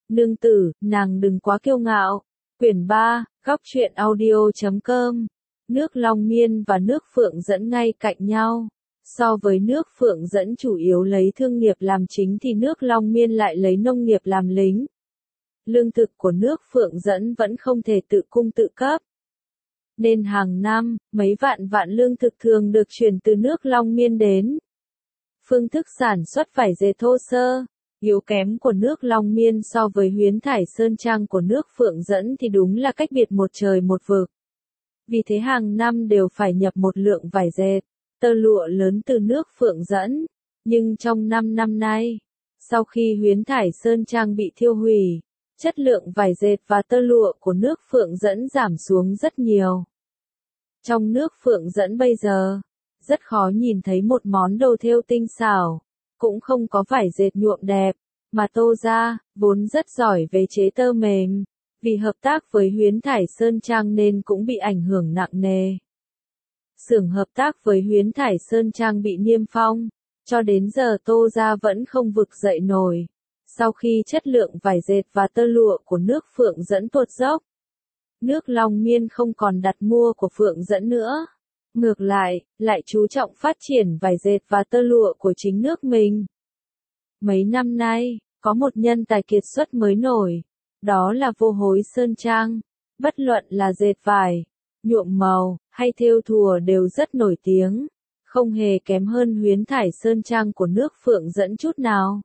Nương tử, nàng đừng quá kiêu ngạo. Quyển 3, góc truyện audio.com. Nước Long Miên và nước Phượng Dẫn ngay cạnh nhau. So với nước Phượng Dẫn chủ yếu lấy thương nghiệp làm chính thì nước Long Miên lại lấy nông nghiệp làm lính. Lương thực của nước Phượng Dẫn vẫn không thể tự cung tự cấp. Nên hàng năm, mấy vạn lương thực thường được chuyển từ nước Long Miên đến. Phương thức sản xuất vải dệt thô sơ, yếu kém của nước Long Miên so với Huyến Thải Sơn Trang của nước Phượng Dẫn thì đúng là cách biệt một trời một vực. Vì thế hàng năm đều phải nhập một lượng vải dệt, tơ lụa lớn từ nước Phượng Dẫn. Nhưng trong 5 năm nay, sau khi Huyến Thải Sơn Trang bị thiêu hủy, chất lượng vải dệt và tơ lụa của nước Phượng Dẫn giảm xuống rất nhiều. Trong nước Phượng Dẫn bây giờ, rất khó nhìn thấy một món đồ thêu tinh xảo, cũng không có vải dệt nhuộm đẹp, mà Tô gia vốn rất giỏi về chế tơ mềm, vì hợp tác với Huyến Thải Sơn Trang nên cũng bị ảnh hưởng nặng nề. Xưởng hợp tác với Huyến Thải Sơn Trang bị niêm phong, cho đến giờ Tô gia vẫn không vực dậy nổi. Sau khi chất lượng vải dệt và tơ lụa của nước Phượng Dẫn tuột dốc, nước Long Miên không còn đặt mua của Phượng Dẫn nữa. Ngược lại, lại chú trọng phát triển vải dệt và tơ lụa của chính nước mình. Mấy năm nay, có một nhân tài kiệt xuất mới nổi, đó là Vô Hối Sơn Trang. Bất luận là dệt vải, nhuộm màu, hay thêu thùa đều rất nổi tiếng, không hề kém hơn Huyến Thải Sơn Trang của nước Phượng Dẫn chút nào.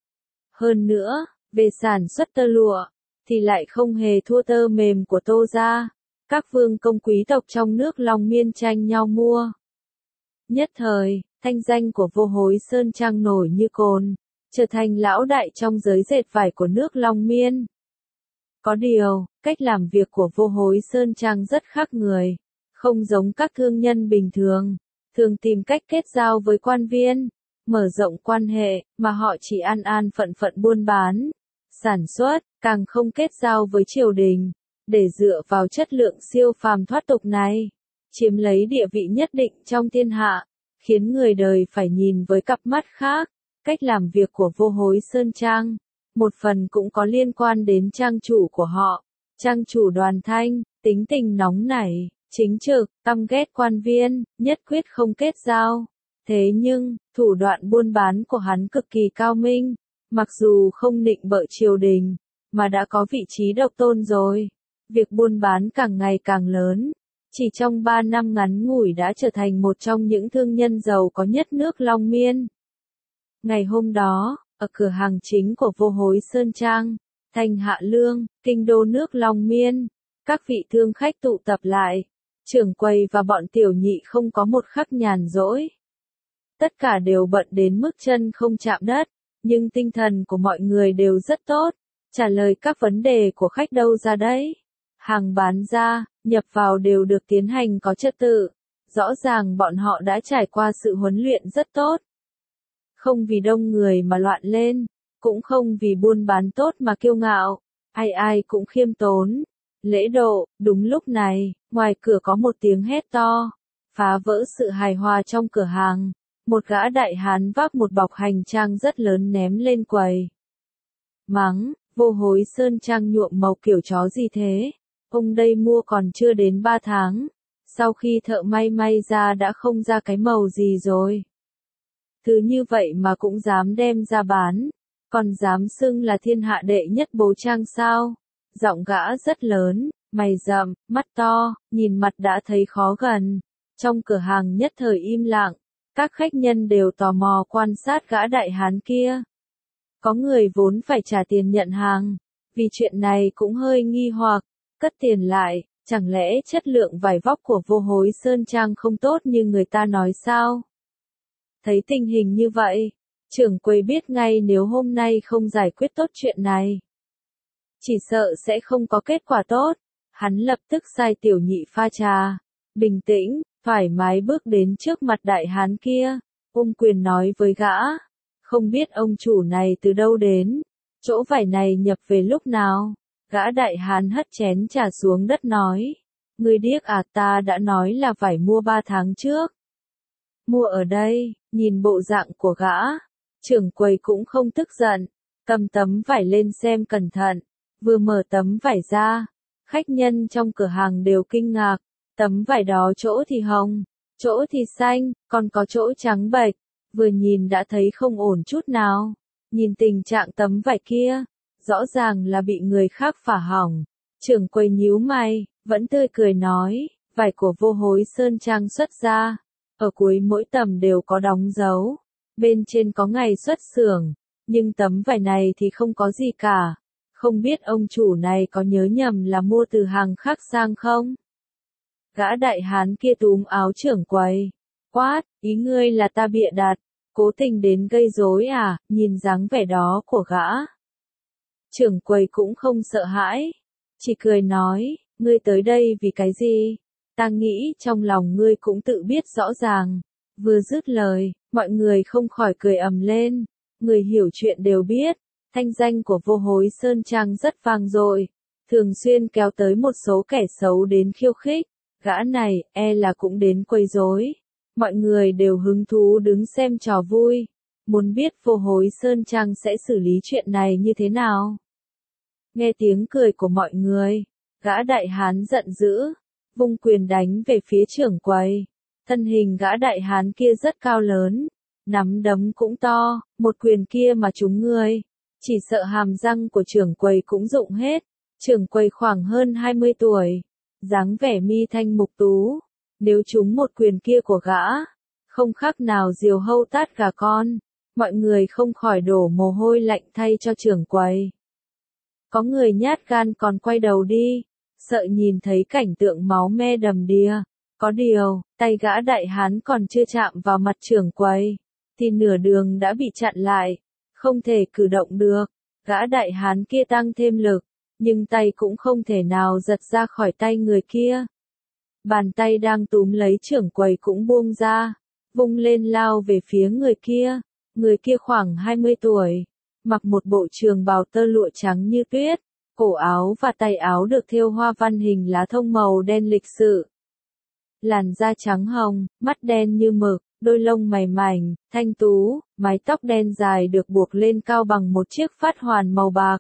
Hơn nữa, về sản xuất tơ lụa, thì lại không hề thua tơ mềm của Tô gia. Các vương công quý tộc trong nước Long Miên tranh nhau mua. Nhất thời, thanh danh của Vô Hối Sơn Trang nổi như cồn, trở thành lão đại trong giới dệt vải của nước Long Miên. Có điều, cách làm việc của Vô Hối Sơn Trang rất khác người, không giống các thương nhân bình thường, thường tìm cách kết giao với quan viên, mở rộng quan hệ, mà họ chỉ an phận buôn bán, sản xuất, càng không kết giao với triều đình, để dựa vào chất lượng siêu phàm thoát tục này, chiếm lấy địa vị nhất định trong thiên hạ, khiến người đời phải nhìn với cặp mắt khác. Cách làm việc của Vô Hối Sơn Trang, một phần cũng có liên quan đến trang chủ của họ. Trang chủ Đoàn Thanh, tính tình nóng nảy, chính trực, căm ghét quan viên, nhất quyết không kết giao. Thế nhưng, thủ đoạn buôn bán của hắn cực kỳ cao minh, mặc dù không nịnh bợ triều đình, mà đã có vị trí độc tôn rồi. Việc buôn bán càng ngày càng lớn, chỉ trong 3 năm ngắn ngủi đã trở thành một trong những thương nhân giàu có nhất nước Long Miên. Ngày hôm đó, ở cửa hàng chính của Vô Hối Sơn Trang, thành Hạ Lương, kinh đô nước Long Miên, các vị thương khách tụ tập lại, trưởng quầy và bọn tiểu nhị không có một khắc nhàn rỗi. Tất cả đều bận đến mức chân không chạm đất, nhưng tinh thần của mọi người đều rất tốt, trả lời các vấn đề của khách đâu ra đấy. Hàng bán ra, nhập vào đều được tiến hành có trật tự, rõ ràng bọn họ đã trải qua sự huấn luyện rất tốt. Không vì đông người mà loạn lên, cũng không vì buôn bán tốt mà kiêu ngạo, ai cũng khiêm tốn, lễ độ. Đúng lúc này, ngoài cửa có một tiếng hét to, phá vỡ sự hài hòa trong cửa hàng. Một gã đại hán vác một bọc hành trang rất lớn ném lên quầy. Mắng, Vô Hối Sơn Trang nhuộm màu kiểu chó gì thế? Ông đây mua còn chưa đến 3 tháng. Sau khi thợ may ra đã không ra cái màu gì rồi. Thứ như vậy mà cũng dám đem ra bán. Còn dám xưng là thiên hạ đệ nhất bố trang sao? Giọng gã rất lớn, mày rậm, mắt to, nhìn mặt đã thấy khó gần. Trong cửa hàng nhất thời im lặng. Các khách nhân đều tò mò quan sát gã đại hán kia. Có người vốn phải trả tiền nhận hàng, vì chuyện này cũng hơi nghi hoặc, cất tiền lại, chẳng lẽ chất lượng vải vóc của Vô Hối Sơn Trang không tốt như người ta nói sao? Thấy tình hình như vậy, trưởng quầy biết ngay nếu hôm nay không giải quyết tốt chuyện này, chỉ sợ sẽ không có kết quả tốt. Hắn lập tức sai tiểu nhị pha trà, bình tĩnh, thoải mái bước đến trước mặt đại hán kia, ôm quyền nói với gã, không biết ông chủ này từ đâu đến, chỗ vải này nhập về lúc nào? Gã đại hán hất chén trà xuống đất nói, ngươi điếc à, ta đã nói là vải mua 3 tháng trước. Mua ở đây. Nhìn bộ dạng của gã, trưởng quầy cũng không tức giận, cầm tấm vải lên xem cẩn thận, vừa mở tấm vải ra, khách nhân trong cửa hàng đều kinh ngạc, tấm vải đó chỗ thì hồng, chỗ thì xanh, còn có chỗ trắng bệch, vừa nhìn đã thấy không ổn chút nào. Nhìn tình trạng tấm vải kia, rõ ràng là bị người khác phá hỏng. Trưởng quầy nhíu mày, vẫn tươi cười nói, vải của Vô Hối Sơn Trang xuất ra, ở cuối mỗi tầm đều có đóng dấu, bên trên có ngày xuất xưởng, nhưng tấm vải này thì không có gì cả. Không biết ông chủ này có nhớ nhầm là mua từ hàng khác sang không? Gã đại hán kia túm áo trưởng quầy, quát, ý ngươi là ta bịa đặt, cố tình đến gây rối à, nhìn dáng vẻ đó của gã. Trưởng quầy cũng không sợ hãi, chỉ cười nói, ngươi tới đây vì cái gì? Ta nghĩ trong lòng ngươi cũng tự biết rõ ràng. Vừa dứt lời, mọi người không khỏi cười ầm lên, người hiểu chuyện đều biết, thanh danh của Vô Hối Sơn Trang rất vang dội, thường xuyên kéo tới một số kẻ xấu đến khiêu khích, gã này e là cũng đến quấy rối. Mọi người đều hứng thú đứng xem trò vui, muốn biết Vô Hối Sơn Trang sẽ xử lý chuyện này như thế nào. Nghe tiếng cười của mọi người, gã đại hán giận dữ, vung quyền đánh về phía trưởng quầy. Thân hình gã đại hán kia rất cao lớn, nắm đấm cũng to, một quyền kia mà trúng người, chỉ sợ hàm răng của trưởng quầy cũng rụng hết. Trưởng quầy khoảng hơn 20 tuổi, dáng vẻ mi thanh mục tú, nếu trúng một quyền kia của gã, không khác nào diều hâu tát gà con, mọi người không khỏi đổ mồ hôi lạnh thay cho trưởng quầy. Có người nhát gan còn quay đầu đi, sợ nhìn thấy cảnh tượng máu me đầm đìa. Có điều, tay gã đại hán còn chưa chạm vào mặt trưởng quầy, thì nửa đường đã bị chặn lại, không thể cử động được. Gã đại hán kia tăng thêm lực, nhưng tay cũng không thể nào giật ra khỏi tay người kia. Bàn tay đang túm lấy trưởng quầy cũng buông ra, vung lên lao về phía người kia. Người kia khoảng 20 tuổi, mặc một bộ trường bào tơ lụa trắng như tuyết, cổ áo và tay áo được thêu hoa văn hình lá thông màu đen lịch sự. Làn da trắng hồng, mắt đen như mực, đôi lông mày mảnh, thanh tú, mái tóc đen dài được buộc lên cao bằng một chiếc phát hoàn màu bạc.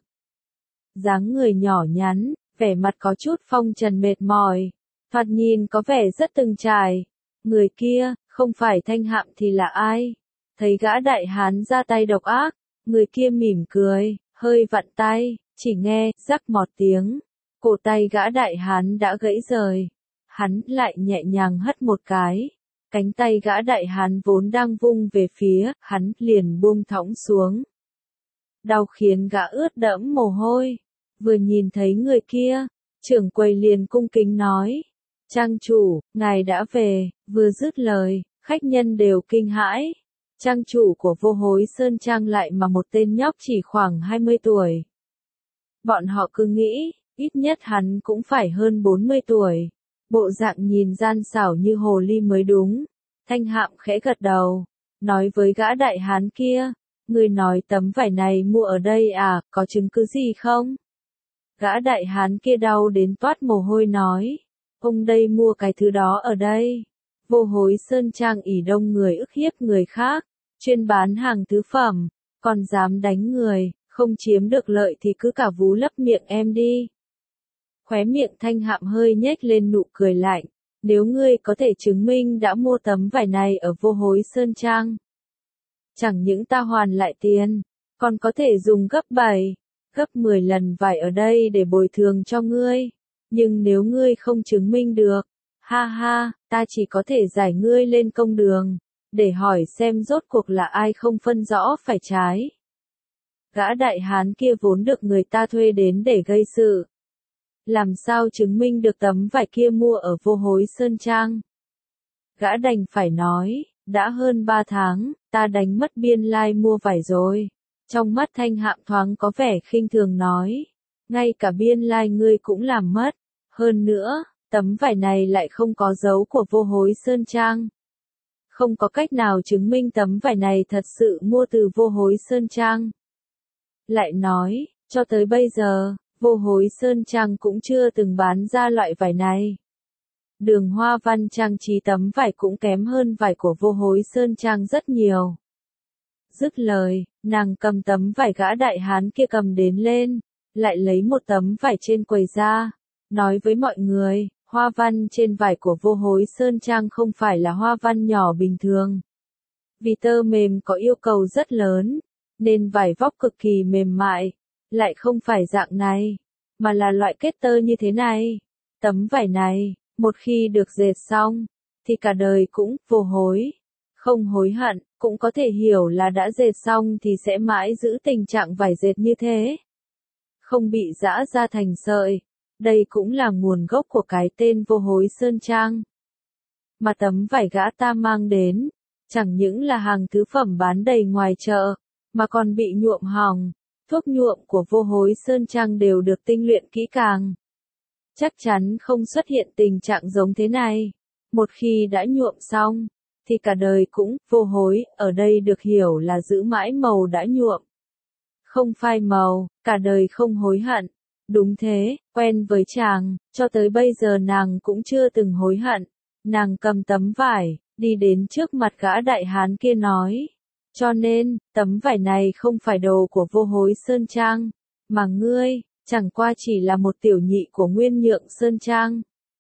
Dáng người nhỏ nhắn, vẻ mặt có chút phong trần mệt mỏi, thoạt nhìn có vẻ rất từng trải. Người kia, không phải Thanh Hạm thì là ai? Thấy gã đại hán ra tay độc ác, người kia mỉm cười, hơi vặn tay, chỉ nghe, rắc một tiếng, cổ tay gã đại hán đã gãy rời. Hắn lại nhẹ nhàng hất một cái, cánh tay gã đại hán vốn đang vung về phía, hắn liền buông thõng xuống. Đau khiến gã ướt đẫm mồ hôi, vừa nhìn thấy người kia, trưởng quầy liền cung kính nói, trang chủ, ngài đã về. Vừa dứt lời, khách nhân đều kinh hãi, trang chủ của Vô Hối Sơn Trang lại mà một tên nhóc chỉ khoảng 20 tuổi. Bọn họ cứ nghĩ, ít nhất hắn cũng phải hơn 40 tuổi. Bộ dạng nhìn gian xảo như hồ ly mới đúng. Thanh Hạm khẽ gật đầu, nói với gã đại hán kia, người nói tấm vải này mua ở đây à, có chứng cứ gì không? Gã đại hán kia đau đến toát mồ hôi nói, ông đây mua cái thứ đó ở đây. Vô Hối Sơn Trang ỷ đông người ức hiếp người khác, chuyên bán hàng thứ phẩm, còn dám đánh người, không chiếm được lợi thì cứ cả vú lấp miệng em đi. Khóe miệng Thanh Hạm hơi nhếch lên nụ cười lạnh, nếu ngươi có thể chứng minh đã mua tấm vải này ở Vô Hối Sơn Trang, chẳng những ta hoàn lại tiền, còn có thể dùng gấp 7, gấp 10 lần vải ở đây để bồi thường cho ngươi. Nhưng nếu ngươi không chứng minh được, ha ha, ta chỉ có thể giải ngươi lên công đường, để hỏi xem rốt cuộc là ai không phân rõ phải trái. Gã đại hán kia vốn được người ta thuê đến để gây sự. Làm sao chứng minh được tấm vải kia mua ở Vô Hối Sơn Trang? Gã đành phải nói, đã hơn 3 tháng, ta đánh mất biên lai mua vải rồi. Trong mắt Thanh Hạm thoáng có vẻ khinh thường nói, ngay cả biên lai ngươi cũng làm mất. Hơn nữa, tấm vải này lại không có dấu của Vô Hối Sơn Trang. Không có cách nào chứng minh tấm vải này thật sự mua từ Vô Hối Sơn Trang. Lại nói, cho tới bây giờ, Vô Hối Sơn Trang cũng chưa từng bán ra loại vải này. Đường hoa văn trang trí tấm vải cũng kém hơn vải của Vô Hối Sơn Trang rất nhiều. Dứt lời, nàng cầm tấm vải gã đại hán kia cầm đến lên, lại lấy một tấm vải trên quầy ra, nói với mọi người, hoa văn trên vải của Vô Hối Sơn Trang không phải là hoa văn nhỏ bình thường. Vì tơ mềm có yêu cầu rất lớn, nên vải vóc cực kỳ mềm mại, lại không phải dạng này, mà là loại kết tơ như thế này. Tấm vải này, một khi được dệt xong, thì cả đời cũng vô hối, không hối hận, cũng có thể hiểu là đã dệt xong thì sẽ mãi giữ tình trạng vải dệt như thế, không bị giã ra thành sợi. Đây cũng là nguồn gốc của cái tên Vô Hối Sơn Trang. Mà tấm vải gã ta mang đến, chẳng những là hàng thứ phẩm bán đầy ngoài chợ, mà còn bị nhuộm hỏng. Thuốc nhuộm của Vô Hối Sơn Trang đều được tinh luyện kỹ càng. Chắc chắn không xuất hiện tình trạng giống thế này. Một khi đã nhuộm xong, thì cả đời cũng vô hối, ở đây được hiểu là giữ mãi màu đã nhuộm. Không phai màu, cả đời không hối hận. Đúng thế, quen với chàng, cho tới bây giờ nàng cũng chưa từng hối hận. Nàng cầm tấm vải, đi đến trước mặt gã đại hán kia nói. Cho nên, tấm vải này không phải đồ của Vô Hối Sơn Trang, mà ngươi, chẳng qua chỉ là một tiểu nhị của Nguyên Nhượng Sơn Trang.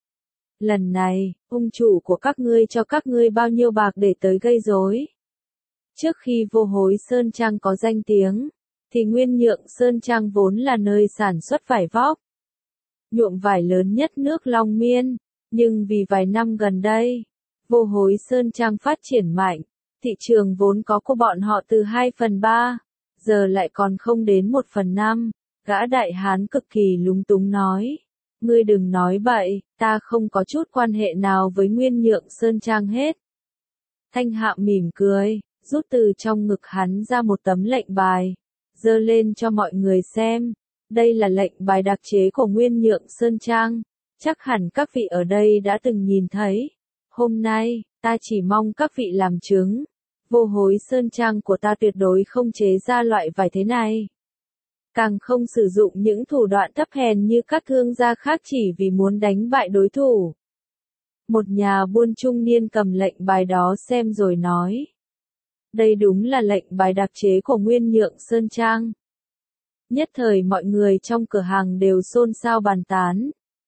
Lần này, ông chủ của các ngươi cho các ngươi bao nhiêu bạc để tới gây rối? Trước khi Vô Hối Sơn Trang có danh tiếng, thì Nguyên Nhượng Sơn Trang vốn là nơi sản xuất vải vóc, nhuộm vải lớn nhất nước Long Miên, nhưng vì vài năm gần đây, Vô Hối Sơn Trang phát triển mạnh, thị trường vốn có của bọn họ từ 2/3, giờ lại còn không đến 1/5. Gã đại hán cực kỳ lúng túng nói, ngươi đừng nói bậy, ta không có chút quan hệ nào với Nguyên Nhượng Sơn Trang hết. Thanh Hạm mỉm cười, rút từ trong ngực hắn ra một tấm lệnh bài, giơ lên cho mọi người xem. Đây là lệnh bài đặc chế của Nguyên Nhượng Sơn Trang, chắc hẳn các vị ở đây đã từng nhìn thấy. Hôm nay, ta chỉ mong các vị làm chứng, Vô Hối Sơn Trang của ta tuyệt đối không chế ra loại vải thế này. Càng không sử dụng những thủ đoạn thấp hèn như các thương gia khác chỉ vì muốn đánh bại đối thủ. Một nhà buôn trung niên cầm lệnh bài đó xem rồi nói. Đây đúng là lệnh bài đặc chế của Nguyên Nhượng Sơn Trang. Nhất thời mọi người trong cửa hàng đều xôn xao bàn tán.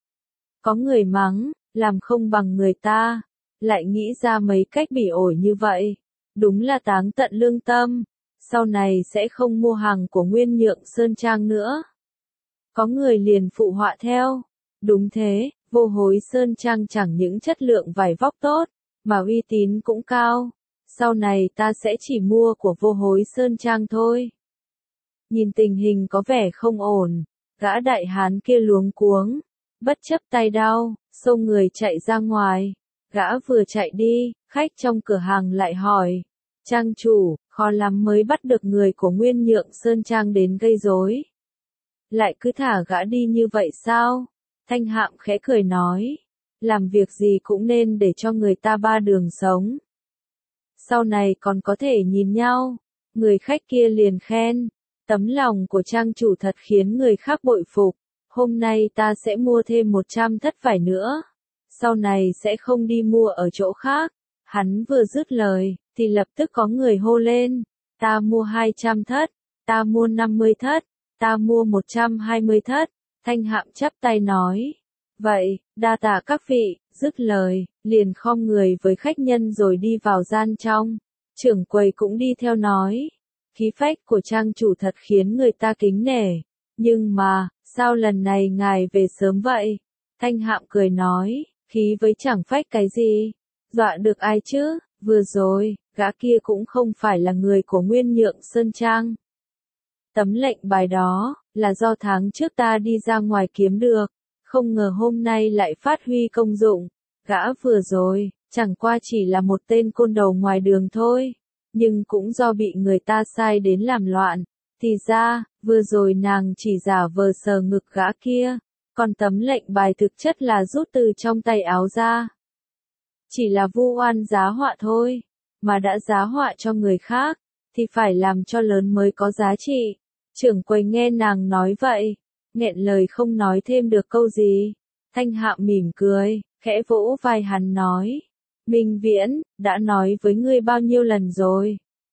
Có người mắng, làm không bằng người ta, lại nghĩ ra mấy cách bỉ ổi như vậy. Đúng là táng tận lương tâm. Sau này sẽ không mua hàng của Nguyên Nhượng Sơn Trang nữa. Có người liền phụ họa theo. Đúng thế, Vô Hối Sơn Trang chẳng những chất lượng vải vóc tốt, mà uy tín cũng cao. Sau này ta sẽ chỉ mua của Vô Hối Sơn Trang thôi. Nhìn tình hình có vẻ không ổn, gã đại hán kia luống cuống, bất chấp tay đau, xông người chạy ra ngoài. Gã vừa chạy đi, khách trong cửa hàng lại hỏi. Trang chủ, khó lắm mới bắt được người của Nguyên Nhượng Sơn Trang đến gây rối. Lại cứ thả gã đi như vậy sao? Thanh Hạm khẽ cười nói. Làm việc gì cũng nên để cho người ta ba đường sống. Sau này còn có thể nhìn nhau. Người khách kia liền khen. Tấm lòng của trang chủ thật khiến người khác bội phục. Hôm nay ta sẽ mua thêm 100 thất vải nữa. Sau này sẽ không đi mua ở chỗ khác. Hắn vừa dứt lời, thì lập tức có người hô lên. Ta mua 200 thất, ta mua 50 thất, ta mua 120 thất. Thanh Hạm chắp tay nói. Vậy, đa tạ các vị, dứt lời, liền khom người với khách nhân rồi đi vào gian trong. Trưởng quầy cũng đi theo nói. Khí phách của trang chủ thật khiến người ta kính nể. Nhưng mà, sao lần này ngài về sớm vậy? Thanh Hạm cười nói, khí với chẳng phách cái gì? Dọa được ai chứ? Vừa rồi, gã kia cũng không phải là người của Nguyên Nhượng Sơn Trang. Tấm lệnh bài đó, là do tháng trước ta đi ra ngoài kiếm được, không ngờ hôm nay lại phát huy công dụng. Gã vừa rồi, chẳng qua chỉ là một tên côn đầu ngoài đường thôi, nhưng cũng do bị người ta sai đến làm loạn. Thì ra, vừa rồi nàng chỉ giả vờ sờ ngực gã kia, còn tấm lệnh bài thực chất là rút từ trong tay áo ra. Chỉ là vu oan giá họa thôi, mà đã giá họa cho người khác, thì phải làm cho lớn mới có giá trị. Trưởng quầy nghe nàng nói vậy, nghẹn lời không nói thêm được câu gì. Thanh Hạm mỉm cười, khẽ vỗ vai hắn nói. Minh Viễn, đã nói với ngươi bao nhiêu lần rồi,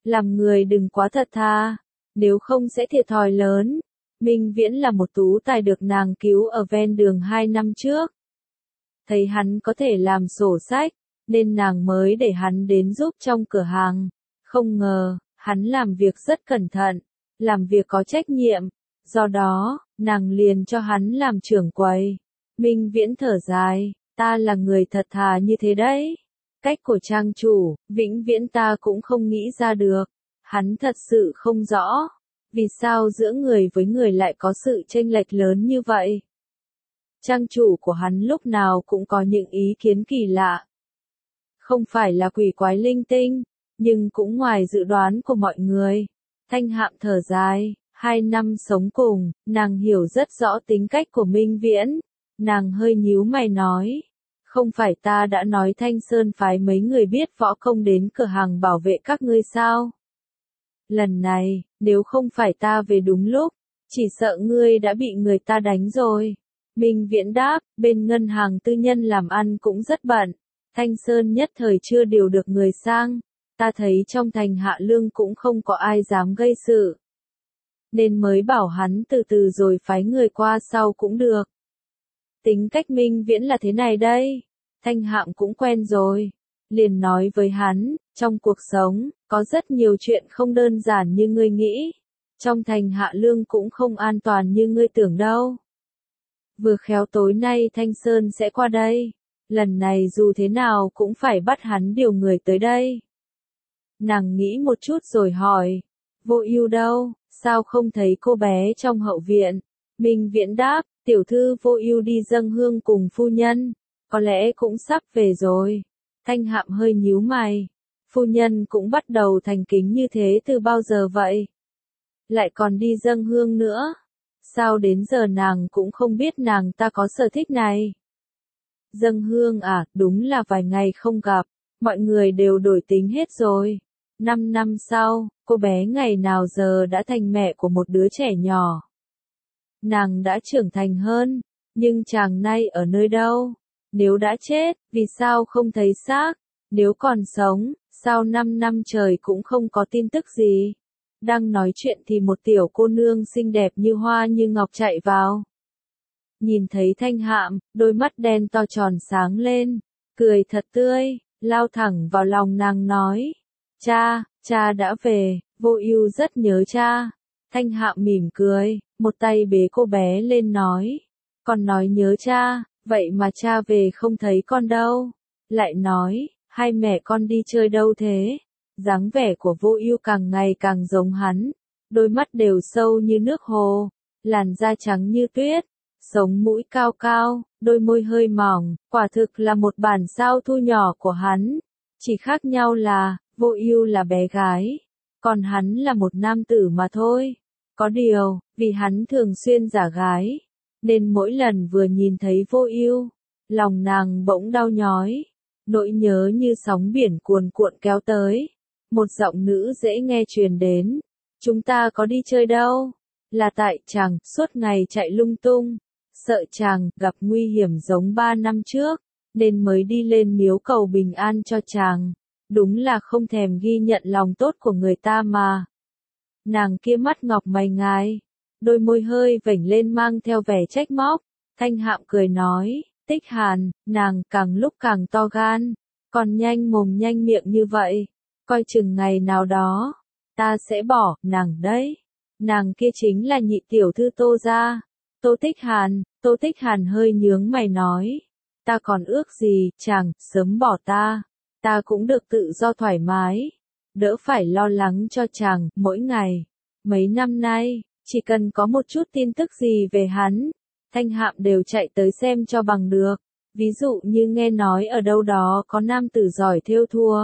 Làm người đừng quá thật thà, nếu không sẽ thiệt thòi lớn. Minh Viễn là một tú tài được nàng cứu ở ven đường 2 năm trước. Thấy hắn có thể làm sổ sách, nên nàng mới để hắn đến giúp trong cửa hàng. Không ngờ, hắn làm việc rất cẩn thận, làm việc có trách nhiệm. Do đó, nàng liền cho hắn làm trưởng quầy. Minh Viễn thở dài, ta là người thật thà như thế đấy. Cách của trang chủ, vĩnh viễn ta cũng không nghĩ ra được. Hắn thật sự không rõ, vì sao giữa người với người lại có sự chênh lệch lớn như vậy. Trang chủ của hắn lúc nào cũng có những ý kiến kỳ lạ. Không phải là quỷ quái linh tinh, nhưng cũng ngoài dự đoán của mọi người. Thanh Hạm thở dài, 2 năm sống cùng, nàng hiểu rất rõ tính cách của Minh Viễn. Nàng hơi nhíu mày nói, không phải ta đã nói Thanh Sơn phái mấy người biết võ công đến cửa hàng bảo vệ các ngươi sao? Lần này, nếu không phải ta về đúng lúc, chỉ sợ ngươi đã bị người ta đánh rồi. Minh Viễn đáp, bên ngân hàng tư nhân làm ăn cũng rất bận. Thanh Sơn nhất thời chưa điều được người sang. Ta thấy trong thành Hạ Lương cũng không có ai dám gây sự. Nên mới bảo hắn từ từ rồi phái người qua sau cũng được. Tính cách Minh Viễn là thế này đây. Thanh Hạm cũng quen rồi. Liền nói với hắn, trong cuộc sống, có rất nhiều chuyện không đơn giản như ngươi nghĩ. Trong thành Hạ Lương cũng không an toàn như ngươi tưởng đâu. Vừa khéo tối nay Thanh Sơn sẽ qua đây. Lần này dù thế nào cũng phải bắt hắn điều người tới đây. Nàng nghĩ một chút rồi hỏi, Vô Ưu đâu, sao không thấy cô bé trong hậu viện? Minh Viễn đáp, tiểu thư Vô Ưu đi dâng hương cùng phu nhân, có lẽ cũng sắp về rồi. Thanh Hạm hơi nhíu mày, phu nhân cũng bắt đầu thành kính như thế từ bao giờ vậy? Lại còn đi dâng hương nữa, sao đến giờ nàng cũng không biết nàng ta có sở thích này? Dâng hương à, đúng là vài ngày không gặp, mọi người đều đổi tính hết rồi. 5 năm sau, cô bé ngày nào giờ đã thành mẹ của một đứa trẻ nhỏ. Nàng đã trưởng thành hơn, nhưng chàng nay ở nơi đâu? Nếu đã chết, vì sao không thấy xác? Nếu còn sống, sao 5 năm trời cũng không có tin tức gì? Đang nói chuyện thì một tiểu cô nương xinh đẹp như hoa như ngọc chạy vào. Nhìn thấy Thanh Hạm, đôi mắt đen to tròn sáng lên, cười thật tươi, lao thẳng vào lòng nàng nói. Cha đã về, Vô Ưu rất nhớ cha. Thanh Hạm mỉm cười, một tay bế cô bé lên nói. Con nói nhớ cha, vậy mà cha về không thấy con đâu. Lại nói, hai mẹ con đi chơi đâu thế? Dáng vẻ của Vô Ưu càng ngày càng giống hắn, đôi mắt đều sâu như nước hồ, làn da trắng như tuyết, sống mũi cao cao, đôi môi hơi mỏng, quả thực là một bản sao thu nhỏ của hắn. Chỉ khác nhau là, Vô Ưu là bé gái, còn hắn là một nam tử mà thôi. Có điều, vì hắn thường xuyên giả gái, nên mỗi lần vừa nhìn thấy Vô Ưu, lòng nàng bỗng đau nhói, nỗi nhớ như sóng biển cuồn cuộn kéo tới. Một giọng nữ dễ nghe truyền đến, chúng ta có đi chơi đâu? Là tại chàng suốt ngày chạy lung tung, sợ chàng gặp nguy hiểm giống 3 năm trước, nên mới đi lên miếu cầu bình an cho chàng. Đúng là không thèm ghi nhận lòng tốt của người ta mà. Nàng kia mắt ngọc mày ngài, đôi môi hơi vểnh lên mang theo vẻ trách móc. Thanh Hạm cười nói, Tích Hàn, nàng càng lúc càng to gan, còn nhanh mồm nhanh miệng như vậy, coi chừng ngày nào đó, ta sẽ bỏ nàng đấy. Nàng kia chính là nhị tiểu thư Tô gia. Tô Tích Hàn hơi nhướng mày nói, ta còn ước gì, chàng sớm bỏ ta cũng được tự do thoải mái, đỡ phải lo lắng cho chàng mỗi ngày. Mấy năm nay, chỉ cần có một chút tin tức gì về hắn, Thanh Hạm đều chạy tới xem cho bằng được. Ví dụ như nghe nói ở đâu đó có nam tử giỏi thêu thùa,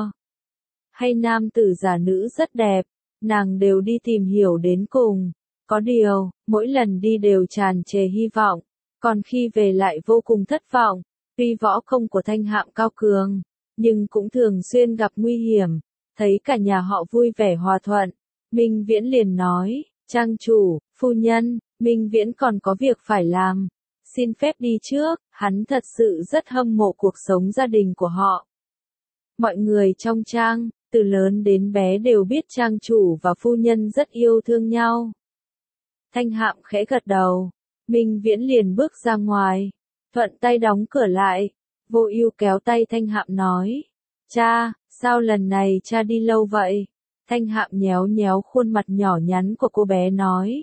hay nam tử giả nữ rất đẹp, nàng đều đi tìm hiểu đến cùng. Có điều, mỗi lần đi đều tràn trề hy vọng, còn khi về lại vô cùng thất vọng. Tuy võ công của Thanh Hạm cao cường, nhưng cũng thường xuyên gặp nguy hiểm. Thấy cả nhà họ vui vẻ hòa thuận, Minh Viễn liền nói, trang chủ, phu nhân, Minh Viễn còn có việc phải làm, xin phép đi trước. Hắn thật sự rất hâm mộ cuộc sống gia đình của họ. Mọi người trong trang, từ lớn đến bé đều biết trang chủ và phu nhân rất yêu thương nhau. Thanh Hạm khẽ gật đầu, Minh Viễn liền bước ra ngoài, thuận tay đóng cửa lại. Vô Ưu kéo tay Thanh Hạm nói, cha, sao lần này cha đi lâu vậy? Thanh Hạm nhéo nhéo khuôn mặt nhỏ nhắn của cô bé nói,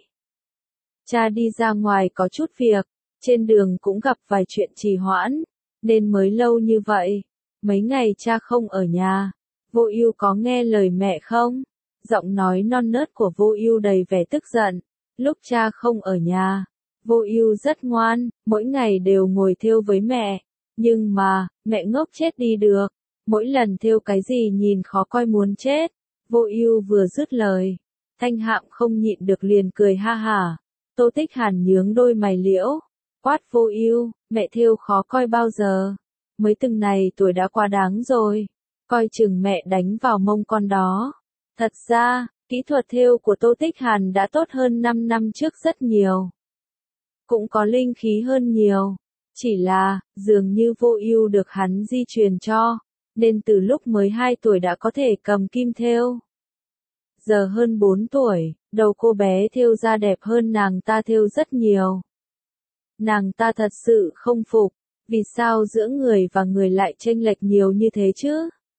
cha đi ra ngoài có chút việc, trên đường cũng gặp vài chuyện trì hoãn, nên mới lâu như vậy. Mấy ngày cha không ở nhà, Vô Ưu có nghe lời mẹ không? Giọng nói non nớt của Vô Ưu đầy vẻ tức giận. Lúc cha không ở nhà, Vô Ưu rất ngoan, mỗi ngày đều ngồi thêu với mẹ, nhưng mà, mẹ ngốc chết đi được, mỗi lần thêu cái gì nhìn khó coi muốn chết. Vô Ưu vừa dứt lời, Thanh Hạm không nhịn được liền cười ha hả. Tô Tích Hàn nhướng đôi mày liễu, quát Vô Ưu, mẹ thêu khó coi bao giờ? Mới từng này tuổi đã quá đáng rồi, coi chừng mẹ đánh vào mông con đó. Thật ra, kỹ thuật thêu của Tô Tích Hàn đã tốt hơn 5 năm trước rất nhiều. Cũng có linh khí hơn nhiều. Chỉ là, dường như Vô Ưu được hắn di truyền cho, nên từ lúc mới 2 tuổi đã có thể cầm kim thêu. Giờ hơn 4 tuổi, đầu cô bé thêu ra đẹp hơn nàng ta thêu rất nhiều. Nàng ta thật sự không phục, vì sao giữa người và người lại chênh lệch nhiều như thế chứ?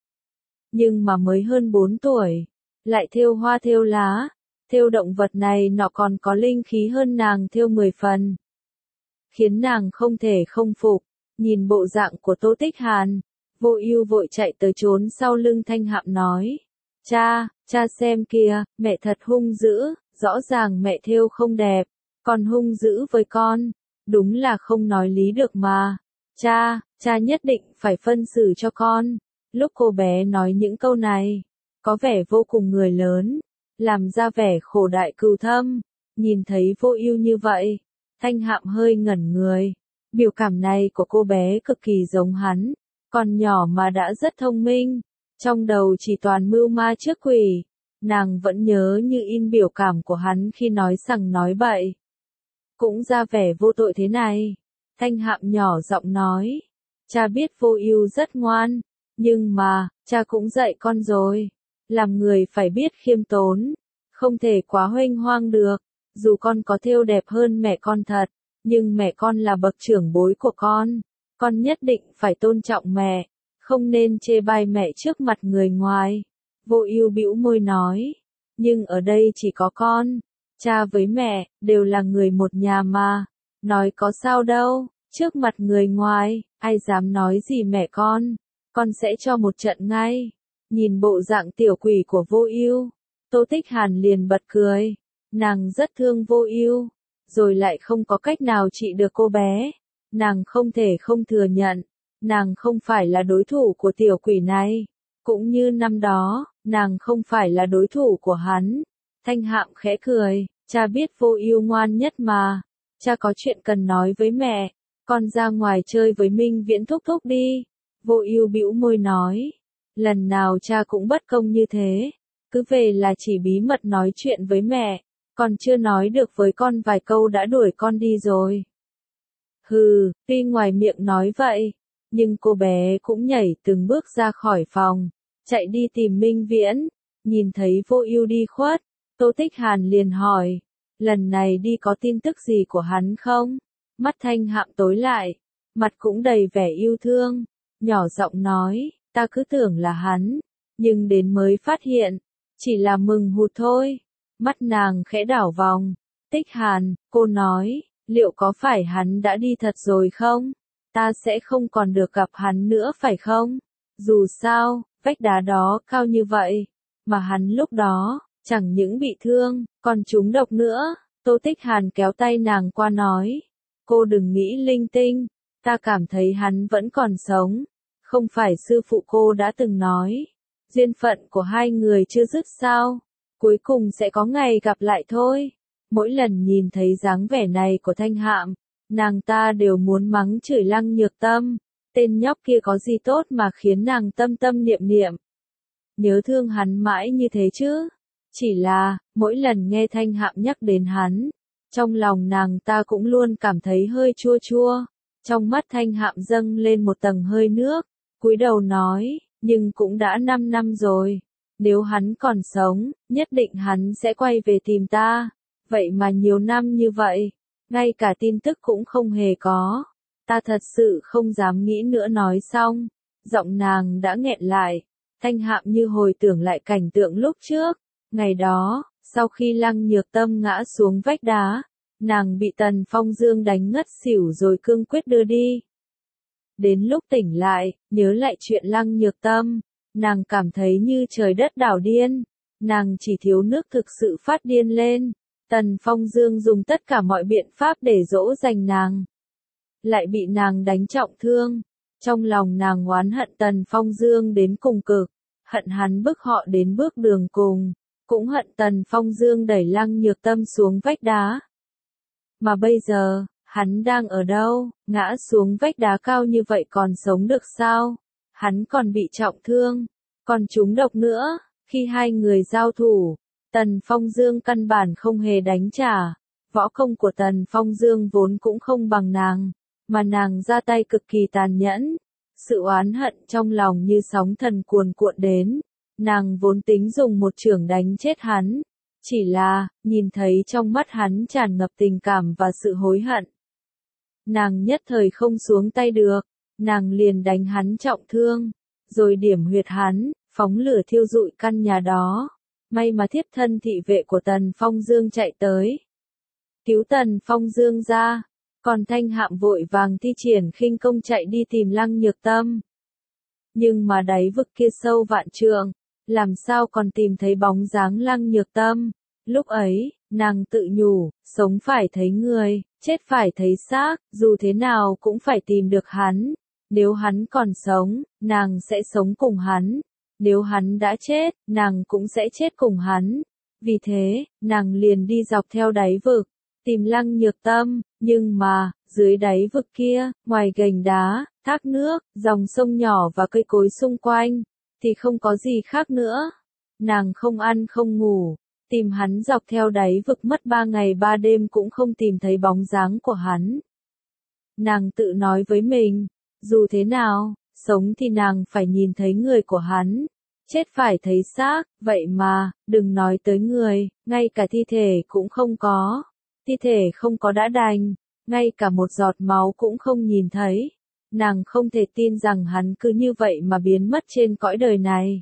Nhưng mà mới hơn 4 tuổi, lại thêu hoa thêu lá, thêu động vật này nọ còn có linh khí hơn nàng thêu 10 phần. Khiến nàng không thể không phục, nhìn bộ dạng của Tô Tích Hàn, Vô Ưu vội chạy tới trốn sau lưng Thanh Hạm nói, cha xem kìa, mẹ thật hung dữ, rõ ràng mẹ thêu không đẹp, còn hung dữ với con, đúng là không nói lý được mà. Cha nhất định phải phân xử cho con. Lúc cô bé nói những câu này, có vẻ vô cùng người lớn, làm ra vẻ khổ đại cừu thâm. Nhìn thấy Vô Ưu như vậy, Thanh Hạm hơi ngẩn người. Biểu cảm này của cô bé cực kỳ giống hắn, còn nhỏ mà đã rất thông minh, trong đầu chỉ toàn mưu ma trước quỷ. Nàng vẫn nhớ như in biểu cảm của hắn khi nói sằng nói bậy. Cũng ra vẻ vô tội thế này. Thanh Hạm nhỏ giọng nói, cha biết Vô Ưu rất ngoan, nhưng mà, cha cũng dạy con rồi. Làm người phải biết khiêm tốn, không thể quá huênh hoang được. Dù con có thêu đẹp hơn mẹ con thật, nhưng mẹ con là bậc trưởng bối của con nhất định phải tôn trọng mẹ, không nên chê bai mẹ trước mặt người ngoài. Vô Ưu bĩu môi nói, nhưng ở đây chỉ có con, cha với mẹ, đều là người một nhà mà, nói có sao đâu, trước mặt người ngoài, ai dám nói gì mẹ con sẽ cho một trận ngay. Nhìn bộ dạng tiểu quỷ của Vô Ưu, Tô Tích Hàn liền bật cười, nàng rất thương Vô Ưu, rồi lại không có cách nào trị được cô bé. Nàng không thể không thừa nhận, nàng không phải là đối thủ của tiểu quỷ này, cũng như năm đó, nàng không phải là đối thủ của hắn. Thanh Hạm khẽ cười, cha biết Vô Ưu ngoan nhất mà, cha có chuyện cần nói với mẹ, con ra ngoài chơi với Minh Viễn thúc thúc đi. Vô Ưu bĩu môi nói, lần nào cha cũng bất công như thế, cứ về là chỉ bí mật nói chuyện với mẹ, còn chưa nói được với con vài câu đã đuổi con đi rồi. Hừ, tuy ngoài miệng nói vậy, nhưng cô bé cũng nhảy từng bước ra khỏi phòng, chạy đi tìm Minh Viễn. Nhìn thấy Vô Ưu đi khuất, Tô Tích Hàn liền hỏi, lần này đi có tin tức gì của hắn không? Mắt Thanh Hạm tối lại, mặt cũng đầy vẻ yêu thương, nhỏ giọng nói, ta cứ tưởng là hắn, nhưng đến mới phát hiện, chỉ là mừng hụt thôi. Mắt nàng khẽ đảo vòng, Tích Hàn, cô nói, liệu có phải hắn đã đi thật rồi không? Ta sẽ không còn được gặp hắn nữa phải không? Dù sao, vách đá đó cao như vậy, mà hắn lúc đó, chẳng những bị thương, còn trúng độc nữa. Tô Tích Hàn kéo tay nàng qua nói, cô đừng nghĩ linh tinh, ta cảm thấy hắn vẫn còn sống. Không phải sư phụ cô đã từng nói, duyên phận của hai người chưa dứt sao? Cuối cùng sẽ có ngày gặp lại thôi. Mỗi lần nhìn thấy dáng vẻ này của Thanh Hạm, nàng ta đều muốn mắng chửi Lăng Nhược Tâm, tên nhóc kia có gì tốt mà khiến nàng tâm tâm niệm niệm. Nhớ thương hắn mãi như thế chứ. Chỉ là, mỗi lần nghe Thanh Hạm nhắc đến hắn, trong lòng nàng ta cũng luôn cảm thấy hơi chua chua. Trong mắt Thanh Hạm dâng lên một tầng hơi nước, cúi đầu nói, nhưng cũng đã 5 năm rồi, Nếu hắn còn sống, nhất định hắn sẽ quay về tìm ta. Vậy mà nhiều năm như vậy, ngay cả tin tức cũng không hề có. Ta thật sự không dám nghĩ nữa nói xong. Giọng nàng đã nghẹn lại. Thanh Hạm như hồi tưởng lại cảnh tượng lúc trước. Ngày đó, sau khi Lăng Nhược Tâm ngã xuống vách đá, nàng bị Tần Phong Dương đánh ngất xỉu rồi cương quyết đưa đi. Đến lúc tỉnh lại, nhớ lại chuyện Lăng Nhược Tâm, nàng cảm thấy như trời đất đảo điên. Nàng chỉ thiếu nước thực sự phát điên lên. Tần Phong Dương dùng tất cả mọi biện pháp để dỗ dành nàng. Lại bị nàng đánh trọng thương. Trong lòng nàng oán hận Tần Phong Dương đến cùng cực. Hận hắn bức họ đến bước đường cùng. Cũng hận Tần Phong Dương đẩy Lăng Nhược Tâm xuống vách đá. Mà bây giờ, hắn đang ở đâu? Ngã xuống vách đá cao như vậy còn sống được sao? Hắn còn bị trọng thương, còn trúng độc nữa. Khi hai người giao thủ, Tần Phong Dương căn bản không hề đánh trả. Võ công của Tần Phong Dương vốn cũng không bằng nàng, mà nàng ra tay cực kỳ tàn nhẫn. Sự oán hận trong lòng như sóng thần cuồn cuộn đến. Nàng vốn tính dùng một chưởng đánh chết hắn. Chỉ là, nhìn thấy trong mắt hắn tràn ngập tình cảm và sự hối hận. Nàng nhất thời không xuống tay được. Nàng liền đánh hắn trọng thương. Rồi điểm huyệt hắn, phóng lửa thiêu rụi căn nhà đó. May mà thiếp thân thị vệ của Tần Phong Dương chạy tới. Cứu Tần Phong Dương ra. Còn Thanh Hạm vội vàng thi triển khinh công chạy đi tìm Lăng Nhược Tâm. Nhưng mà đáy vực kia sâu vạn trượng, làm sao còn tìm thấy bóng dáng Lăng Nhược Tâm. Lúc ấy, nàng tự nhủ, sống phải thấy người, chết phải thấy xác, dù thế nào cũng phải tìm được hắn. Nếu hắn còn sống, nàng sẽ sống cùng hắn. Nếu hắn đã chết, nàng cũng sẽ chết cùng hắn. Vì thế, nàng liền đi dọc theo đáy vực, tìm Lăng Nhược Tâm. Nhưng mà, dưới đáy vực kia, ngoài gành đá, thác nước, dòng sông nhỏ và cây cối xung quanh, thì không có gì khác nữa. Nàng không ăn không ngủ, tìm hắn dọc theo đáy vực mất 3 ngày 3 đêm cũng không tìm thấy bóng dáng của hắn. Nàng tự nói với mình, dù thế nào, sống thì nàng phải nhìn thấy người của hắn, chết phải thấy xác. Vậy mà, đừng nói tới người, ngay cả thi thể cũng không có. Thi thể không có đã đành, ngay cả một giọt máu cũng không nhìn thấy. Nàng không thể tin rằng hắn cứ như vậy mà biến mất trên cõi đời này.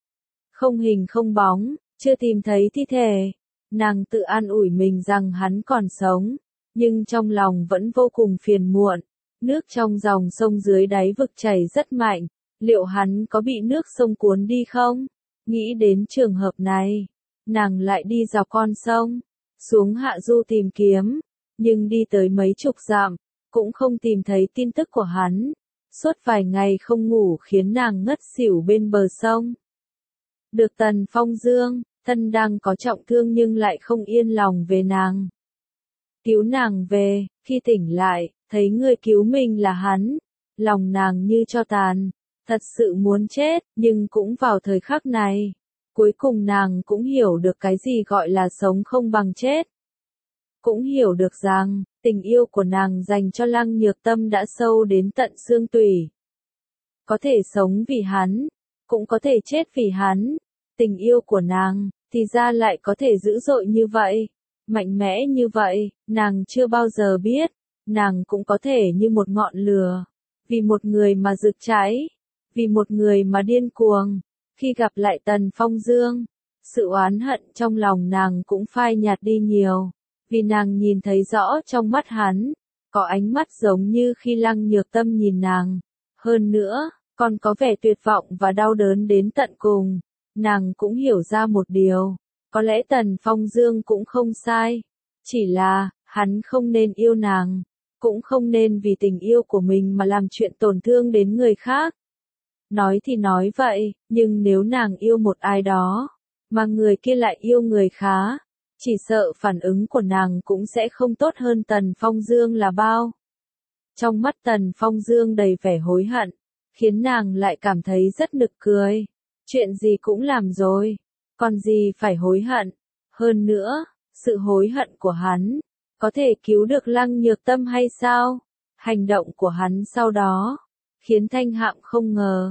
Không hình không bóng, chưa tìm thấy thi thể. Nàng tự an ủi mình rằng hắn còn sống, nhưng trong lòng vẫn vô cùng phiền muộn. Nước trong dòng sông dưới đáy vực chảy rất mạnh, liệu hắn có bị nước sông cuốn đi không? Nghĩ đến trường hợp này, nàng lại đi dọc con sông, xuống hạ du tìm kiếm, nhưng đi tới mấy chục dặm, cũng không tìm thấy tin tức của hắn. Suốt vài ngày không ngủ khiến nàng ngất xỉu bên bờ sông. Được Tần Phong Dương, thân đang có trọng thương nhưng lại không yên lòng về nàng. Cứu nàng về, khi tỉnh lại, thấy người cứu mình là hắn. Lòng nàng như tro tàn, thật sự muốn chết, nhưng cũng vào thời khắc này. Cuối cùng nàng cũng hiểu được cái gì gọi là sống không bằng chết. Cũng hiểu được rằng, tình yêu của nàng dành cho Lăng Nhược Tâm đã sâu đến tận xương tủy. Có thể sống vì hắn, cũng có thể chết vì hắn. Tình yêu của nàng, thì ra lại có thể dữ dội như vậy, mạnh mẽ như vậy, nàng chưa bao giờ biết. Nàng cũng có thể như một ngọn lửa, vì một người mà rực cháy, vì một người mà điên cuồng. Khi gặp lại Tần Phong Dương, sự oán hận trong lòng nàng cũng phai nhạt đi nhiều, vì nàng nhìn thấy rõ trong mắt hắn, có ánh mắt giống như khi Lăng Nhược Tâm nhìn nàng. Hơn nữa, còn có vẻ tuyệt vọng và đau đớn đến tận cùng. Nàng cũng hiểu ra một điều, có lẽ Tần Phong Dương cũng không sai, chỉ là, hắn không nên yêu nàng, cũng không nên vì tình yêu của mình mà làm chuyện tổn thương đến người khác. Nói thì nói vậy, nhưng nếu nàng yêu một ai đó, mà người kia lại yêu người khá, chỉ sợ phản ứng của nàng cũng sẽ không tốt hơn Tần Phong Dương là bao. Trong mắt Tần Phong Dương đầy vẻ hối hận, khiến nàng lại cảm thấy rất nực cười. Chuyện gì cũng làm rồi, còn gì phải hối hận. Hơn nữa, sự hối hận của hắn, có thể cứu được Lăng Nhược Tâm hay sao? Hành động của hắn sau đó, khiến Thanh Hạm không ngờ.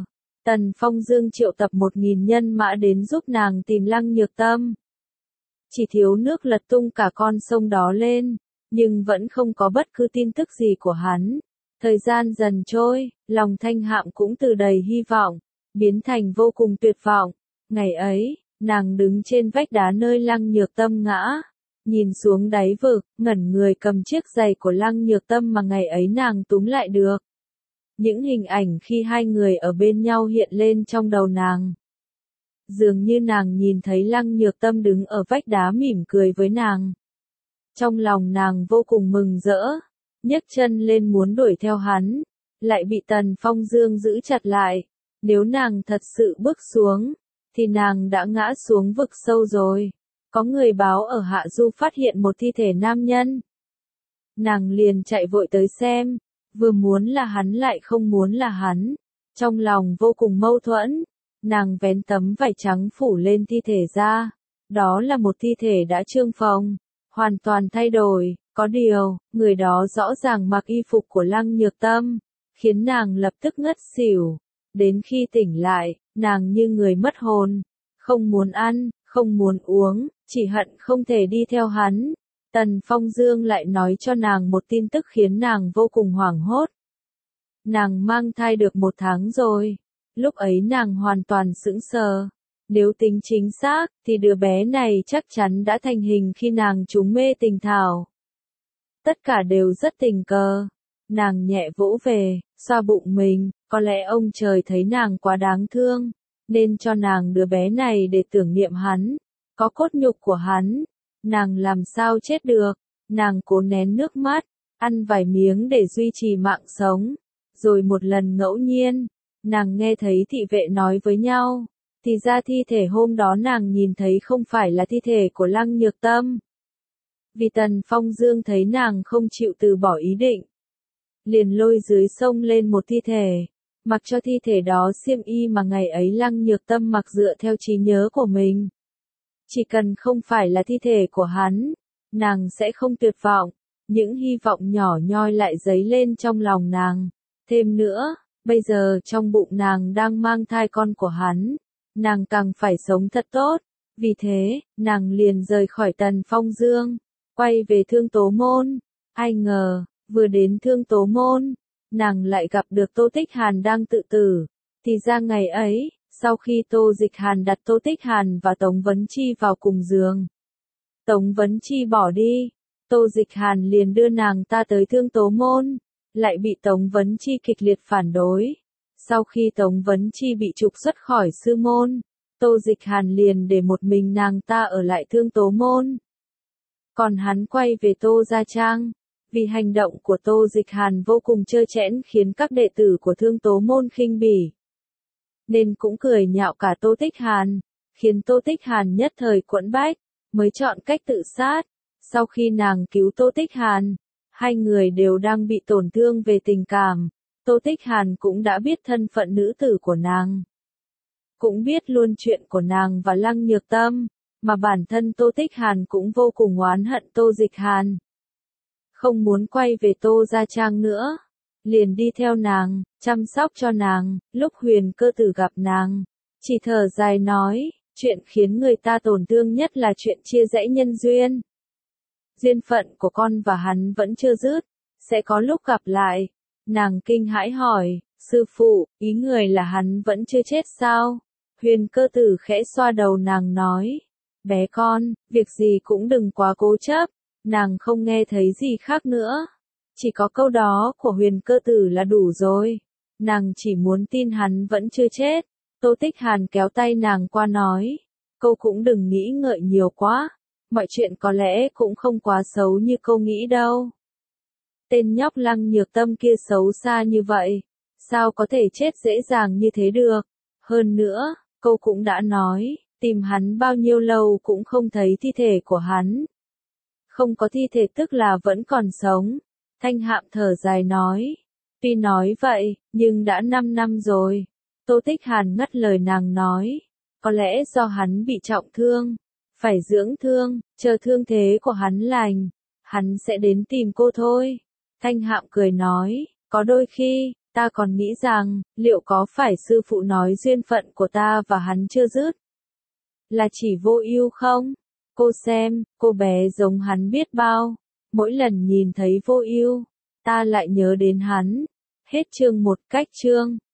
Tần Phong Dương triệu tập 1.000 nhân mã đến giúp nàng tìm Lăng Nhược Tâm. Chỉ thiếu nước lật tung cả con sông đó lên, nhưng vẫn không có bất cứ tin tức gì của hắn. Thời gian dần trôi, lòng Thanh Hạm cũng từ đầy hy vọng, biến thành vô cùng tuyệt vọng. Ngày ấy, nàng đứng trên vách đá nơi Lăng Nhược Tâm ngã, nhìn xuống đáy vực, ngẩn người cầm chiếc giày của Lăng Nhược Tâm mà ngày ấy nàng túm lại được. Những hình ảnh khi hai người ở bên nhau hiện lên trong đầu nàng. Dường như nàng nhìn thấy Lăng Nhược Tâm đứng ở vách đá mỉm cười với nàng. Trong lòng nàng vô cùng mừng rỡ, nhấc chân lên muốn đuổi theo hắn, lại bị Tần Phong Dương giữ chặt lại. Nếu nàng thật sự bước xuống, thì nàng đã ngã xuống vực sâu rồi. Có người báo ở Hạ Du phát hiện một thi thể nam nhân. Nàng liền chạy vội tới xem, vừa muốn là hắn lại không muốn là hắn. Trong lòng vô cùng mâu thuẫn, nàng vén tấm vải trắng phủ lên thi thể ra. Đó là một thi thể đã trương phồng, hoàn toàn thay đổi. Có điều, người đó rõ ràng mặc y phục của Lăng Nhược Tâm, khiến nàng lập tức ngất xỉu. Đến khi tỉnh lại, nàng như người mất hồn, không muốn ăn, không muốn uống, chỉ hận không thể đi theo hắn. Tần Phong Dương lại nói cho nàng một tin tức khiến nàng vô cùng hoảng hốt. Nàng mang thai được 1 tháng rồi. Lúc ấy nàng hoàn toàn sững sờ. Nếu tính chính xác, thì đứa bé này chắc chắn đã thành hình khi nàng trúng mê tình thảo. Tất cả đều rất tình cờ. Nàng nhẹ vỗ về, xoa bụng mình, có lẽ ông trời thấy nàng quá đáng thương, nên cho nàng đứa bé này để tưởng niệm hắn, có cốt nhục của hắn. Nàng làm sao chết được, nàng cố nén nước mắt, ăn vài miếng để duy trì mạng sống. Rồi một lần ngẫu nhiên, nàng nghe thấy thị vệ nói với nhau, thì ra thi thể hôm đó nàng nhìn thấy không phải là thi thể của Lăng Nhược Tâm. Vì Tần Phong Dương thấy nàng không chịu từ bỏ ý định, liền lôi dưới sông lên một thi thể, mặc cho thi thể đó xiêm y mà ngày ấy Lăng Nhược Tâm mặc dựa theo trí nhớ của mình. Chỉ cần không phải là thi thể của hắn, nàng sẽ không tuyệt vọng. Những hy vọng nhỏ nhoi lại dấy lên trong lòng nàng. Thêm nữa, bây giờ trong bụng nàng đang mang thai con của hắn, nàng càng phải sống thật tốt. Vì thế, nàng liền rời khỏi Tần Phong Dương, quay về Thương Tố Môn. Ai ngờ, vừa đến Thương Tố Môn, nàng lại gặp được Tô Tích Hàn đang tự tử. Thì ra ngày ấy, sau khi Tô Dịch Hàn đặt Tô Tích Hàn và Tống Vấn Chi vào cùng giường, Tống Vấn Chi bỏ đi, Tô Dịch Hàn liền đưa nàng ta tới Thương Tố Môn, lại bị Tống Vấn Chi kịch liệt phản đối. Sau khi Tống Vấn Chi bị trục xuất khỏi sư môn, Tô Dịch Hàn liền để một mình nàng ta ở lại Thương Tố Môn. Còn hắn quay về Tô Gia Trang, vì hành động của Tô Dịch Hàn vô cùng trơ trẽn khiến các đệ tử của Thương Tố Môn khinh bỉ, nên cũng cười nhạo cả Tô Tích Hàn, khiến Tô Tích Hàn nhất thời quẫn bách, mới chọn cách tự sát. Sau khi nàng cứu Tô Tích Hàn, hai người đều đang bị tổn thương về tình cảm. Tô Tích Hàn cũng đã biết thân phận nữ tử của nàng, cũng biết luôn chuyện của nàng và Lăng Nhược Tâm, mà bản thân Tô Tích Hàn cũng vô cùng oán hận Tô Dịch Hàn. Không muốn quay về Tô Gia Trang nữa, liền đi theo nàng, chăm sóc cho nàng. Lúc Huyền Cơ Tử gặp nàng, chỉ thở dài nói, chuyện khiến người ta tổn thương nhất là chuyện chia rẽ nhân duyên. Duyên phận của con và hắn vẫn chưa dứt, sẽ có lúc gặp lại. Nàng kinh hãi hỏi, sư phụ, ý người là hắn vẫn chưa chết sao? Huyền Cơ Tử khẽ xoa đầu nàng nói, bé con, việc gì cũng đừng quá cố chấp. Nàng không nghe thấy gì khác nữa. Chỉ có câu đó của Huyền Cơ Tử là đủ rồi. Nàng chỉ muốn tin hắn vẫn chưa chết. Tô Tích Hàn kéo tay nàng qua nói, cô cũng đừng nghĩ ngợi nhiều quá. Mọi chuyện có lẽ cũng không quá xấu như cô nghĩ đâu. Tên nhóc Lăng Nhược Tâm kia xấu xa như vậy, sao có thể chết dễ dàng như thế được? Hơn nữa, cô cũng đã nói, tìm hắn bao nhiêu lâu cũng không thấy thi thể của hắn. Không có thi thể tức là vẫn còn sống. Thanh Hạm thở dài nói. Tuy nói vậy, nhưng đã 5 năm rồi. Tô Tích Hàn ngắt lời nàng nói. Có lẽ do hắn bị trọng thương. Phải dưỡng thương, chờ thương thế của hắn lành. Hắn sẽ đến tìm cô thôi. Thanh Hạm cười nói. Có đôi khi, Ta còn nghĩ rằng, liệu có phải sư phụ nói duyên phận của ta và hắn chưa dứt? Là chỉ Vô Ưu không? Cô xem, cô bé giống hắn biết bao. Mỗi lần nhìn thấy Vô Ưu, ta lại nhớ đến hắn. Hết chương 1 cách chương